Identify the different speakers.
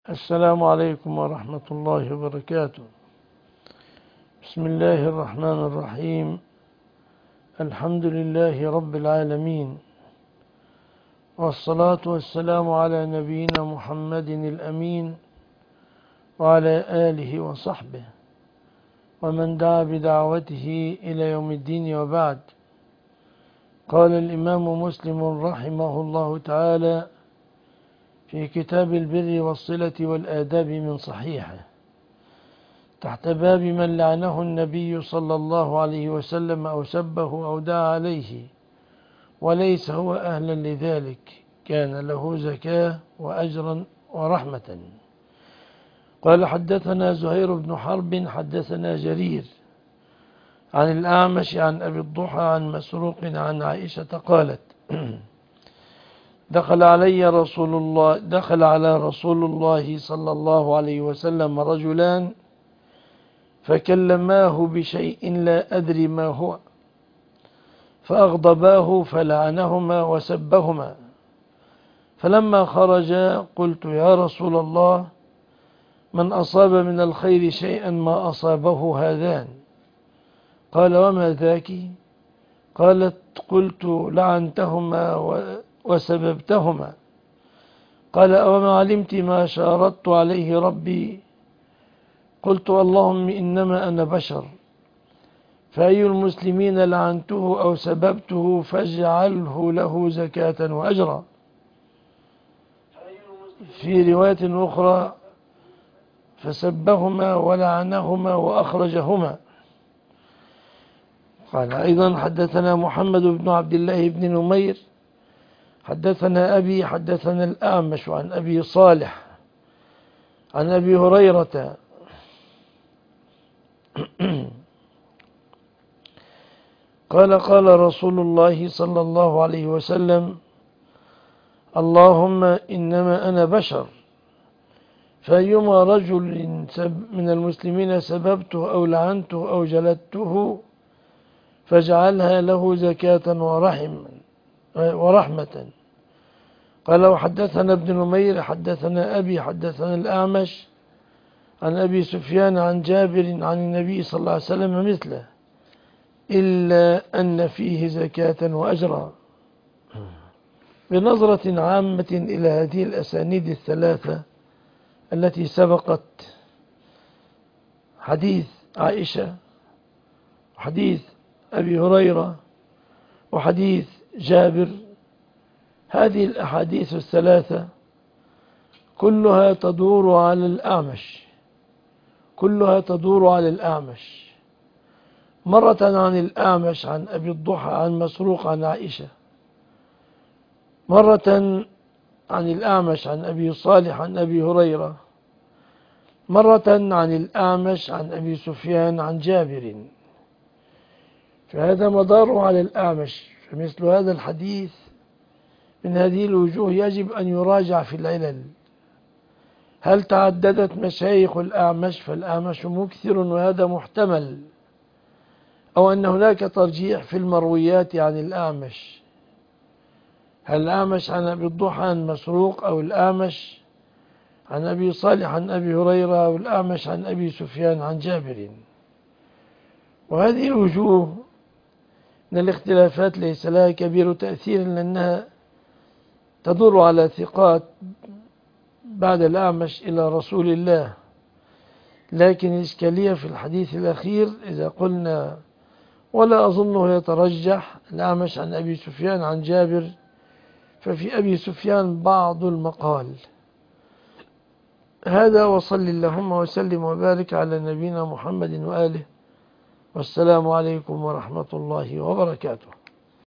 Speaker 1: السلام عليكم ورحمة الله وبركاته. بسم الله الرحمن الرحيم. الحمد لله رب العالمين، والصلاة والسلام على نبينا محمد الأمين وعلى آله وصحبه ومن دعا بدعوته إلى يوم الدين، وبعد. قال الإمام مسلم رحمه الله تعالى في كتاب البر والصلة والآداب من صحيحه تحت باب من لعنه النبي صلى الله عليه وسلم أو سبه أو دعا عليه وليس هو أهلا لذلك، كان له زكاة وأجرا ورحمة. قال: حدثنا زهير بن حرب حدثنا جرير عن الأعمش عن أبي الضحى عن مسروق عن عائشة قالت: دخل على رسول الله صلى الله عليه وسلم رجلان فكلماه بشيء لا أدري ما هو، فأغضباه فلعنهما وسبهما. فلما خرجا قلت: يا رسول الله، من أصاب من الخير شيئا ما أصابه هذان؟ قال: وما ذاك؟ قالت: قلت: لعنتهما وسببتهما. قال: أوما علمت ما شارطت عليه ربي؟ قلت: اللهم إنما أنا بشر، فأي المسلمين لعنته أو سببته فاجعله له زكاة وأجرا. في رواية أخرى: فسبهما ولعنهما وأخرجهما. قال أيضا: حدثنا محمد بن عبد الله بن نمير حدثنا أبي حدثنا الأعمش عن أبي صالح عن أبي هريرة قال: قال رسول الله صلى الله عليه وسلم: اللهم إنما أنا بشر، فأيما رجل من المسلمين سببته أو لعنته أو جلدته فاجعلها له زكاة ورحمة. قال: وحدثنا ابن نمير حدثنا أبي حدثنا الأعمش عن أبي سفيان عن جابر عن النبي صلى الله عليه وسلم مثله، إلا أن فيه زكاة وأجرا. بنظرة عامة إلى هذه الأسانيد الثلاثة التي سبقت، حديث عائشة وحديث أبي هريرة وحديث جابر، هذه الأحاديث الثلاثة كلها تدور على الأعمش، مرة عن الأعمش عن أبي الضحى عن مسروق عن عائشة، مرة عن الأعمش عن أبي صالح عن أبي هريرة، مرة عن الأعمش عن أبي سفيان عن جابر. فهذا مداره على الأعمش. فمثل هذا الحديث من هذه الوجوه يجب أن يراجع في العلل. هل تعددت مشايخ الأعمش فالأعمش مكثر وهذا محتمل، أو أن هناك ترجيح في المرويات عن الأعمش؟ هل الأعمش عن أبي الضحى عن مسروق، أو الأعمش عن أبي صالح عن أبي هريرة، أو الأعمش عن أبي سفيان عن جابر؟ وهذه الوجوه من الاختلافات ليس لها كبير تأثير، لأنها تدور على ثقات بعد الأعمش إلى رسول الله. لكن الإشكالية في الحديث الأخير إذا قلنا، ولا أظنه يترجح، الأعمش عن أبي سفيان عن جابر، ففي أبي سفيان بعض المقال. هذا، وصل اللهم وسلم وبارك على نبينا محمد وآله، والسلام عليكم ورحمة الله وبركاته.